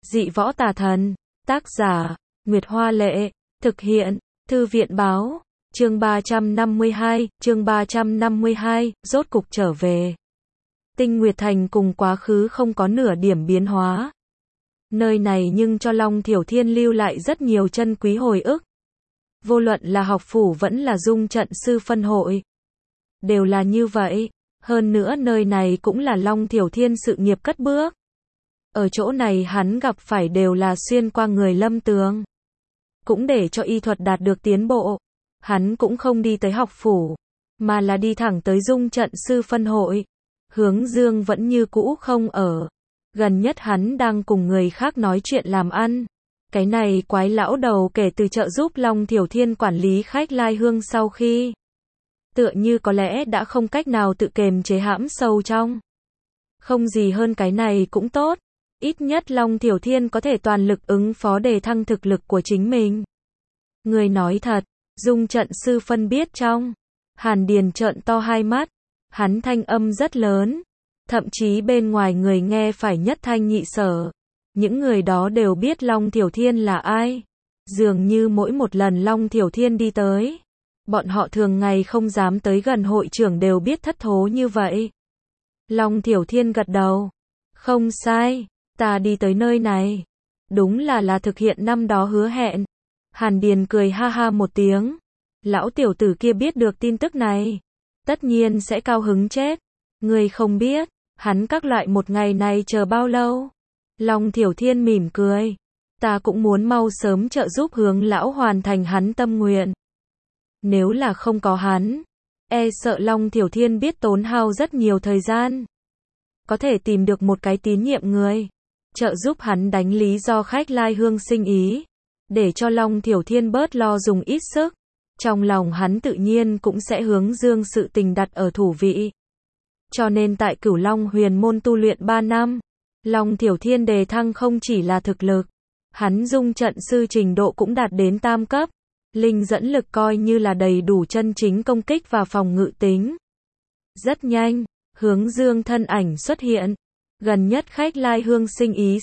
Dị võ tà thần. Tác giả, Nguyệt Hoa Lệ. Thực hiện, Thư viện Báo. Chương 352, rốt cục trở về. Tinh Nguyệt Thành cùng quá khứ không có nửa điểm biến hóa. Nơi này nhưng cho Long Thiểu Thiên lưu lại rất nhiều chân quý hồi ức. Vô luận là học phủ vẫn là dung trận sư phân hội. Đều là như vậy. Hơn nữa nơi này cũng là Long Thiểu Thiên sự nghiệp cất bước. Ở chỗ này hắn gặp phải đều là xuyên qua người Lâm Tường. Cũng để cho y thuật đạt được tiến bộ. Hắn cũng không đi tới học phủ, mà là đi thẳng tới dung trận sư phân hội. Hướng Dương vẫn như cũ không ở. Gần nhất hắn đang cùng người khác nói chuyện làm ăn. Cái này quái lão đầu kể từ trợ giúp Long Thiểu Thiên quản lý khách lai hương sau khi. Tựa như có lẽ đã không cách nào tự kềm chế hãm sâu trong. Không gì hơn cái này cũng tốt. Ít nhất Long Thiểu Thiên có thể toàn lực ứng phó đề thăng thực lực của chính mình. Người nói thật, dung trận sư phân biết trong. Hàn Điền trợn to hai mắt. Hắn thanh âm rất lớn. Thậm chí bên ngoài người nghe phải nhất thanh nhị sở. Những người đó đều biết Long Thiểu Thiên là ai. Dường như mỗi một lần Long Thiểu Thiên đi tới, bọn họ thường ngày không dám tới gần hội trưởng đều biết thất thố như vậy. Long Thiểu Thiên gật đầu. Không sai, ta đi tới nơi này. Đúng là thực hiện năm đó hứa hẹn. Hàn Điền cười ha ha một tiếng. Lão tiểu tử kia biết được tin tức này. Tất nhiên sẽ cao hứng chết. Người không biết, hắn các loại một ngày này chờ bao lâu. Long Thiểu Thiên mỉm cười. Ta cũng muốn mau sớm trợ giúp Hướng lão hoàn thành hắn tâm nguyện. Nếu là không có hắn, e sợ Long Thiểu Thiên biết tốn hao rất nhiều thời gian. Có thể tìm được một cái tín nhiệm người, trợ giúp hắn đánh lý do khách lai hương sinh ý, để cho Long Thiểu Thiên bớt lo dùng ít sức. Trong lòng hắn tự nhiên cũng sẽ Hướng Dương sự tình đặt ở thủ vị. Cho nên tại Cửu Long Huyền môn tu luyện 3 năm, Long Thiểu Thiên đề thăng không chỉ là thực lực, hắn dung trận sư trình độ cũng đạt đến tam cấp. Linh dẫn lực coi như là đầy đủ chân chính công kích và phòng ngự tính. Rất nhanh, Hướng Dương thân ảnh xuất hiện. Gần nhất khách lai hương sinh ý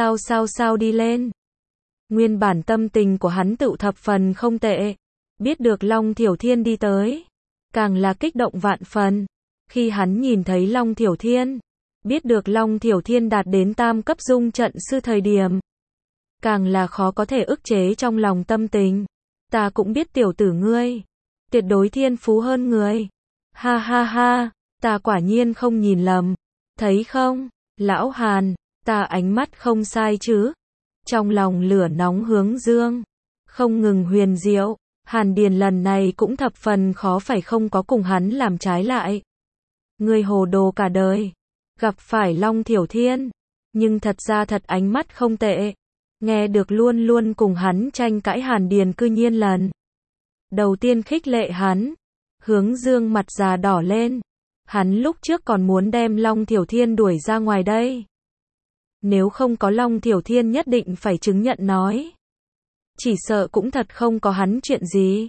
sao đi lên. Nguyên bản tâm tình của hắn tựu thập phần không tệ. Biết được Long Thiểu Thiên đi tới, càng là kích động vạn phần. Khi hắn nhìn thấy Long Thiểu Thiên, biết được Long Thiểu Thiên đạt đến tam cấp dung trận sư thời điểm, càng là khó có thể ức chế trong lòng tâm tình. Ta cũng biết tiểu tử ngươi, tuyệt đối thiên phú hơn người. Ha ha ha, ta quả nhiên không nhìn lầm. Thấy không, lão Hàn, ta ánh mắt không sai chứ. Trong lòng lửa nóng Hướng Dương, không ngừng huyền diệu. Hàn Điền lần này cũng thập phần khó phải không có cùng hắn làm trái lại. Ngươi hồ đồ cả đời, gặp phải Long Thiểu Thiên, nhưng thật ra thật ánh mắt không tệ. Nghe được luôn luôn cùng hắn tranh cãi Hàn Điền cư nhiên lần đầu tiên khích lệ hắn. Hướng Dương mặt già đỏ lên. Hắn lúc trước còn muốn đem Long Thiểu Thiên đuổi ra ngoài đây. Nếu không có Long Thiểu Thiên nhất định phải chứng nhận nói. Chỉ sợ cũng thật không có hắn chuyện gì.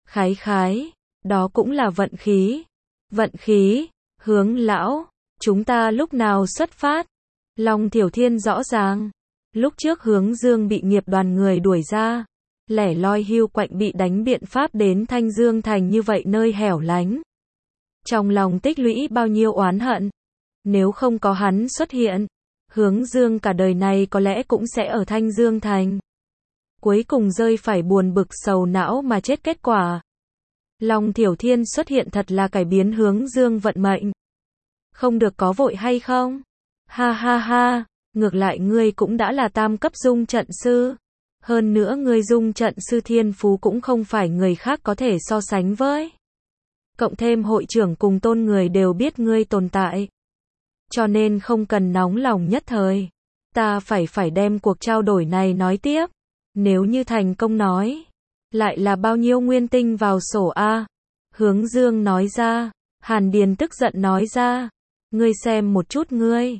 Khái, đó cũng là vận khí. Vận khí, Hướng lão, chúng ta lúc nào xuất phát? Long Thiểu Thiên rõ ràng. Lúc trước Hướng Dương bị nghiệp đoàn người đuổi ra, lẻ loi hưu quạnh bị đánh biện pháp đến Thanh Dương Thành như vậy nơi hẻo lánh. Trong lòng tích lũy bao nhiêu oán hận. Nếu không có hắn xuất hiện, Hướng Dương cả đời này có lẽ cũng sẽ ở Thanh Dương Thành. Cuối cùng rơi phải buồn bực sầu não mà chết kết quả. Long Thiểu Thiên xuất hiện thật là cải biến Hướng Dương vận mệnh. Không được có vội hay không? Ha ha ha. Ngược lại ngươi cũng đã là tam cấp dung trận sư. Hơn nữa ngươi dung trận sư thiên phú cũng không phải người khác có thể so sánh với. Cộng thêm hội trưởng cùng Tôn người đều biết ngươi tồn tại. Cho nên không cần nóng lòng nhất thời. Ta phải đem cuộc trao đổi này nói tiếp. Nếu như thành công nói, lại là bao nhiêu nguyên tinh vào sổ A? Hướng Dương nói ra. Hàn Điền tức giận nói ra. Ngươi xem một chút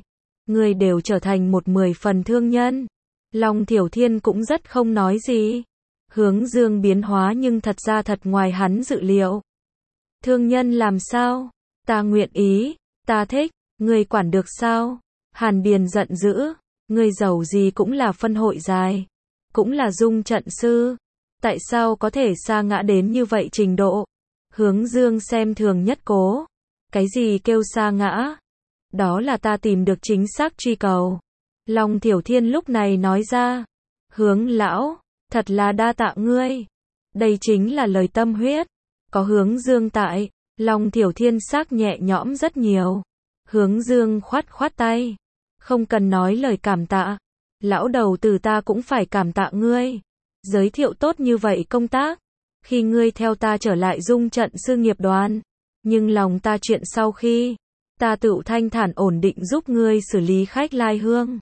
ngươi đều trở thành một 10 phần thương nhân. Long Thiểu Thiên cũng rất không nói gì. Hướng Dương biến hóa nhưng thật ra thật ngoài hắn dự liệu. Thương nhân làm sao? Ta nguyện ý, ta thích, ngươi quản được sao? Hàn Điền giận dữ. Ngươi giàu gì cũng là phân hội dài, cũng là dung trận sư. Tại sao có thể sa ngã đến như vậy trình độ? Hướng Dương xem thường Nhất Cố. Cái gì kêu sa ngã? Đó là ta tìm được chính xác truy cầu. Long Thiểu Thiên lúc này nói ra. Hướng lão, thật là đa tạ ngươi. Đây chính là lời tâm huyết. Có Hướng Dương tại, Long Thiểu Thiên xác nhẹ nhõm rất nhiều. Hướng Dương khoát khoát tay. Không cần nói lời cảm tạ. Lão đầu tử ta cũng phải cảm tạ ngươi. Giới thiệu tốt như vậy công tác. Khi ngươi theo ta trở lại dung trận sư nghiệp đoàn. Nhưng lòng ta chuyện sau khi ta tự thanh thản ổn định giúp ngươi xử lý khách lai hương.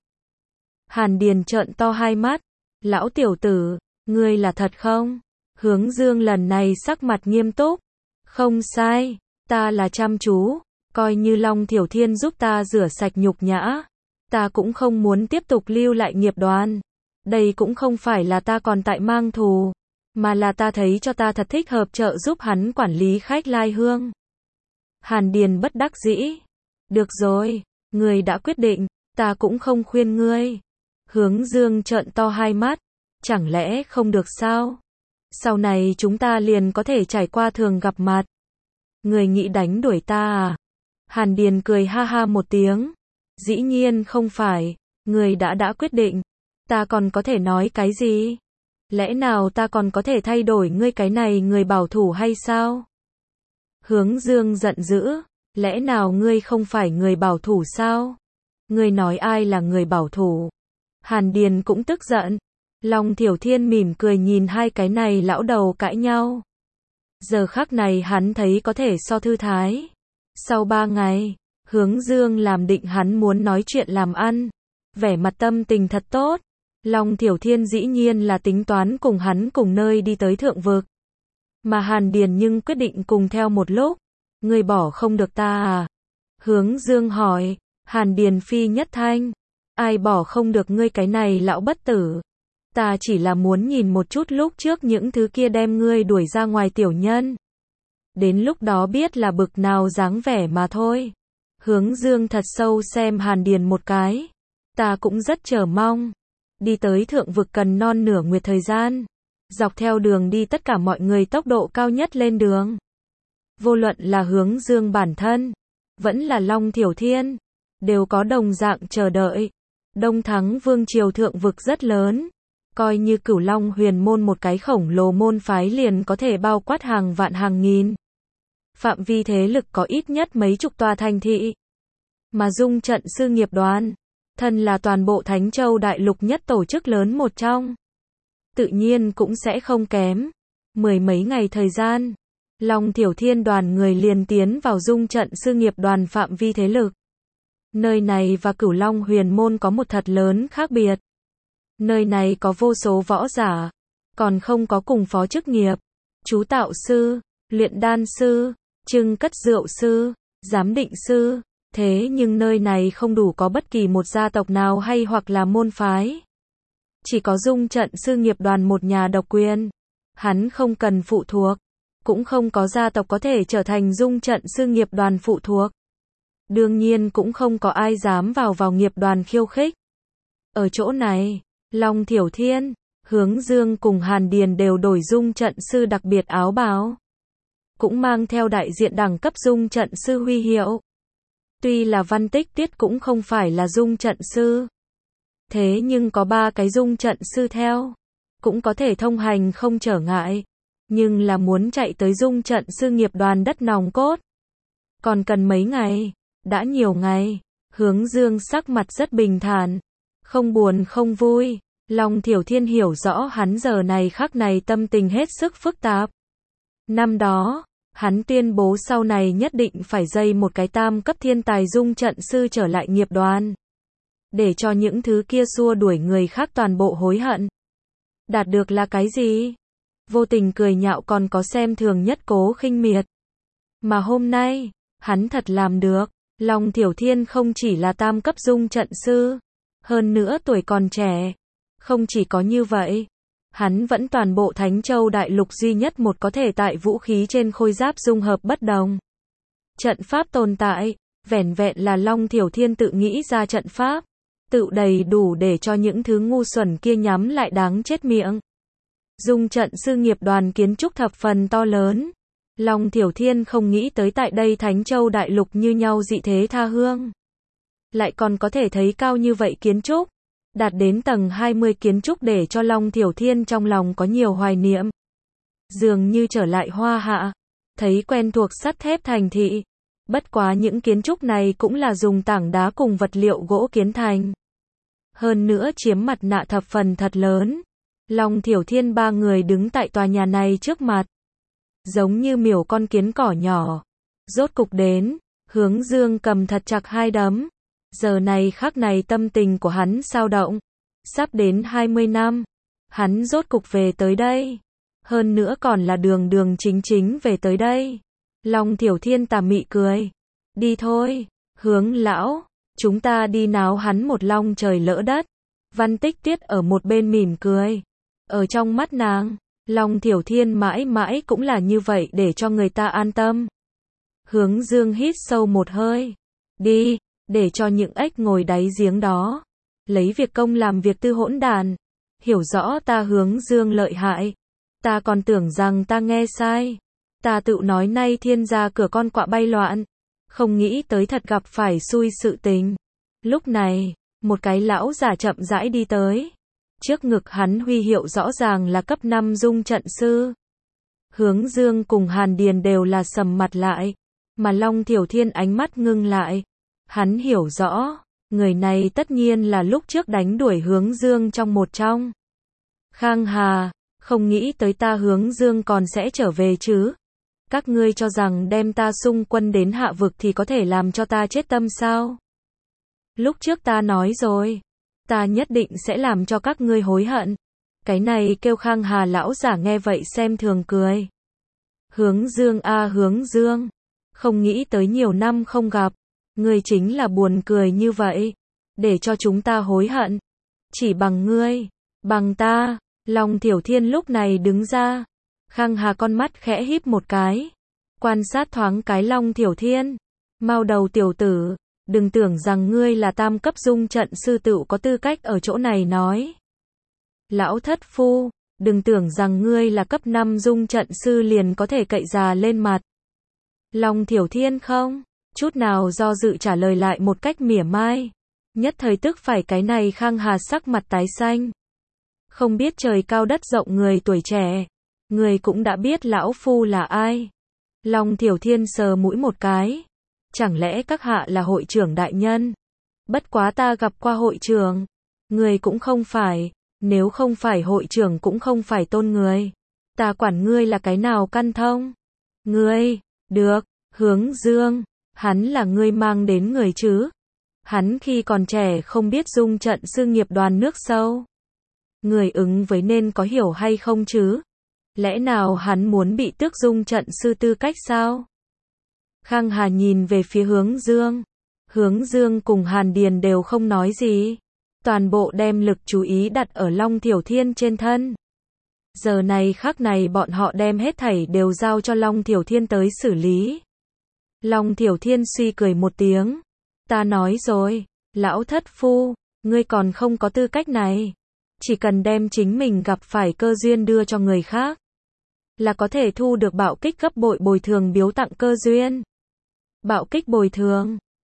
Hàn Điền trợn to hai mắt. Lão tiểu tử, ngươi là thật không? Hướng Dương lần này sắc mặt nghiêm túc. Không sai, ta là chăm chú. Coi như Long Thiểu Thiên giúp ta rửa sạch nhục nhã. Ta cũng không muốn tiếp tục lưu lại nghiệp đoàn. Đây cũng không phải là ta còn tại mang thù. Mà là ta thấy cho ta thật thích hợp trợ giúp hắn quản lý khách lai hương. Hàn Điền bất đắc dĩ. Được rồi, ngươi đã quyết định, ta cũng không khuyên ngươi. Hướng Dương trợn to hai mắt. Chẳng lẽ không được sao? Sau này chúng ta liền có thể trải qua thường gặp mặt. Ngươi nghĩ đánh đuổi ta à? Hàn Điền cười ha ha một tiếng. Dĩ nhiên không phải, ngươi đã quyết định. Ta còn có thể nói cái gì? Lẽ nào ta còn có thể thay đổi ngươi cái này người bảo thủ hay sao? Hướng Dương giận dữ. Lẽ nào ngươi không phải người bảo thủ sao? Ngươi nói ai là người bảo thủ? Hàn Điền cũng tức giận. Long Thiểu Thiên mỉm cười nhìn hai cái này lão đầu cãi nhau. Giờ khắc này hắn thấy có thể so thư thái. Sau 3 ngày, Hướng Dương làm định hắn muốn nói chuyện làm ăn. Vẻ mặt tâm tình thật tốt. Long Thiểu Thiên dĩ nhiên là tính toán cùng hắn cùng nơi đi tới thượng vực. Mà Hàn Điền nhưng quyết định cùng theo một lúc. Ngươi bỏ không được ta à? Hướng Dương hỏi. Hàn Điền phi nhất thanh. Ai bỏ không được ngươi cái này lão bất tử? Ta chỉ là muốn nhìn một chút lúc trước những thứ kia đem ngươi đuổi ra ngoài tiểu nhân. Đến lúc đó biết là bực nào dáng vẻ mà thôi. Hướng Dương thật sâu xem Hàn Điền một cái. Ta cũng rất chờ mong. Đi tới thượng vực cần non nửa nguyệt thời gian. Dọc theo đường đi tất cả mọi người tốc độ cao nhất lên đường. Vô luận là Hướng Dương bản thân, vẫn là Long Thiểu Thiên, đều có đồng dạng chờ đợi. Đông Thắng Vương triều thượng vực rất lớn. Coi như Cửu Long Huyền môn một cái khổng lồ môn phái liền có thể bao quát hàng vạn hàng nghìn. Phạm vi thế lực có ít nhất mấy chục tòa thành thị. Mà dung trận sư nghiệp đoàn, thân là toàn bộ Thánh Châu Đại Lục nhất tổ chức lớn một trong. Tự nhiên cũng sẽ không kém. 10 mấy ngày thời gian, Long Thiểu Thiên đoàn người liền tiến vào dung trận sư nghiệp đoàn phạm vi thế lực. Nơi này và Cửu Long Huyền môn có một thật lớn khác biệt. Nơi này có vô số võ giả, còn không có cùng phó chức nghiệp, chú tạo sư, luyện đan sư, trưng cất rượu sư, giám định sư. Thế nhưng nơi này không đủ có bất kỳ một gia tộc nào hay hoặc là môn phái. Chỉ có dung trận sư nghiệp đoàn một nhà độc quyền. Hắn không cần phụ thuộc. Cũng không có gia tộc có thể trở thành dung trận sư nghiệp đoàn phụ thuộc. Đương nhiên cũng không có ai dám vào nghiệp đoàn khiêu khích. Ở chỗ này, Long Thiểu Thiên, Hướng Dương cùng Hàn Điền đều đổi dung trận sư đặc biệt áo bào. Cũng mang theo đại diện đẳng cấp dung trận sư huy hiệu. Tuy là Văn Tích Tiết cũng không phải là dung trận sư. Thế nhưng có 3 cái dung trận sư theo. Cũng có thể thông hành không trở ngại. Nhưng là muốn chạy tới dung trận sư nghiệp đoàn đất nòng cốt. Còn cần mấy ngày. Đã nhiều ngày. Hướng Dương sắc mặt rất bình thản. Không buồn không vui. Long Thiểu Thiên hiểu rõ hắn giờ này khắc này tâm tình hết sức phức tạp. Năm đó, hắn tuyên bố sau này nhất định phải dây một cái tam cấp thiên tài dung trận sư trở lại nghiệp đoàn. Để cho những thứ kia xua đuổi người khác toàn bộ hối hận. Đạt được là cái gì? Vô tình cười nhạo còn có xem thường Nhất Cố khinh miệt. Mà hôm nay, hắn thật làm được. Long Thiểu Thiên không chỉ là tam cấp dung trận sư, hơn nữa tuổi còn trẻ. Không chỉ có như vậy, hắn vẫn toàn bộ Thánh Châu Đại Lục duy nhất một có thể tại vũ khí trên khôi giáp dung hợp bất đồng. Trận pháp tồn tại, vẻn vẹn là Long Thiểu Thiên tự nghĩ ra trận pháp. tự đầy đủ để cho những thứ ngu xuẩn kia nhắm lại đáng chết miệng. Dung trận sư nghiệp đoàn kiến trúc thập phần to lớn. Long Thiểu Thiên không nghĩ tới tại đây Thánh Châu đại lục như nhau dị thế tha hương. Lại còn có thể thấy cao như vậy kiến trúc. Đạt đến tầng 20 kiến trúc để cho Long Thiểu Thiên trong lòng có nhiều hoài niệm. Dường như trở lại Hoa Hạ. Thấy quen thuộc sắt thép thành thị. Bất quá những kiến trúc này cũng là dùng tảng đá cùng vật liệu gỗ kiến thành. Hơn nữa chiếm mặt nạ thập phần thật lớn. Long Thiểu Thiên ba người đứng tại tòa nhà này trước mặt. Giống như miểu con kiến cỏ nhỏ. Rốt cục đến, Hướng Dương cầm thật chặt hai đấm. Giờ này khắc này tâm tình của hắn sao động. Sắp đến 20 năm. Hắn rốt cục về tới đây. Hơn nữa còn là đường chính về tới đây. Long Thiểu Thiên tà mị cười. Đi thôi, Hướng lão, chúng ta đi náo hắn một long trời lỡ đất. Văn Tích Tuyết ở một bên mỉm cười. Ở trong mắt nàng, Long Thiểu Thiên mãi mãi cũng là như vậy để cho người ta an tâm. Hướng Dương hít sâu một hơi. Đi, để cho những ếch ngồi đáy giếng đó. Lấy việc công làm việc tư hỗn đàn. Hiểu rõ ta Hướng Dương lợi hại. Ta còn tưởng rằng ta nghe sai. Ta tự nói nay thiên gia cửa con quạ bay loạn. Không nghĩ tới thật gặp phải xui sự tình. Lúc này, một cái lão giả chậm rãi đi tới. Trước ngực hắn huy hiệu rõ ràng là cấp 5 dung trận sư. Hướng Dương cùng Hàn Điền đều là sầm mặt lại. Mà Long Thiểu Thiên ánh mắt ngưng lại. Hắn hiểu rõ, người này tất nhiên là lúc trước đánh đuổi Hướng Dương trong một trong. Khang Hà, không nghĩ tới ta Hướng Dương còn sẽ trở về chứ. Các ngươi cho rằng đem ta xung quân đến hạ vực thì có thể làm cho ta chết tâm sao? Lúc trước ta nói rồi, ta nhất định sẽ làm cho các ngươi hối hận. Cái này kêu Khang Hà lão giả nghe vậy xem thường cười. Hướng Dương a Hướng Dương, không nghĩ tới nhiều năm không gặp, ngươi chính là buồn cười như vậy, để cho chúng ta hối hận. Chỉ bằng ngươi, bằng ta. Long Thiểu Thiên lúc này đứng ra. Khang Hà con mắt khẽ híp một cái. Quan sát thoáng cái Long Thiểu Thiên. Mau đầu tiểu tử, đừng tưởng rằng ngươi là tam cấp dung trận sư tự có tư cách ở chỗ này nói. Lão thất phu, đừng tưởng rằng ngươi là cấp 5 dung trận sư liền có thể cậy già lên mặt. Long Thiểu Thiên không chút nào do dự trả lời lại một cách mỉa mai. Nhất thời tức phải cái này Khang Hà sắc mặt tái xanh. Không biết trời cao đất rộng người tuổi trẻ. Người cũng đã biết lão phu là ai. Long Thiểu Thiên sờ mũi một cái. Chẳng lẽ các hạ là hội trưởng đại nhân? Bất quá ta gặp qua hội trưởng. Người cũng không phải. Nếu không phải hội trưởng cũng không phải tôn người. Ta quản ngươi là cái nào căn thông? Ngươi, được, Hướng Dương. Hắn là ngươi mang đến người chứ? Hắn khi còn trẻ không biết dung trận sư nghiệp đoàn nước sâu. Người ứng với nên có hiểu hay không chứ? Lẽ nào hắn muốn bị tước dung trận sư tư cách sao? Khang Hà nhìn về phía Hướng Dương. Hướng Dương cùng Hàn Điền đều không nói gì. Toàn bộ đem lực chú ý đặt ở Long Thiểu Thiên trên thân. Giờ này khắc này bọn họ đem hết thảy đều giao cho Long Thiểu Thiên tới xử lý. Long Thiểu Thiên suy cười một tiếng. Ta nói rồi, lão thất phu, ngươi còn không có tư cách này. Chỉ cần đem chính mình gặp phải cơ duyên đưa cho người khác, là có thể thu được bạo kích gấp bội bồi thường biếu tặng cơ duyên. Bạo kích bồi thường.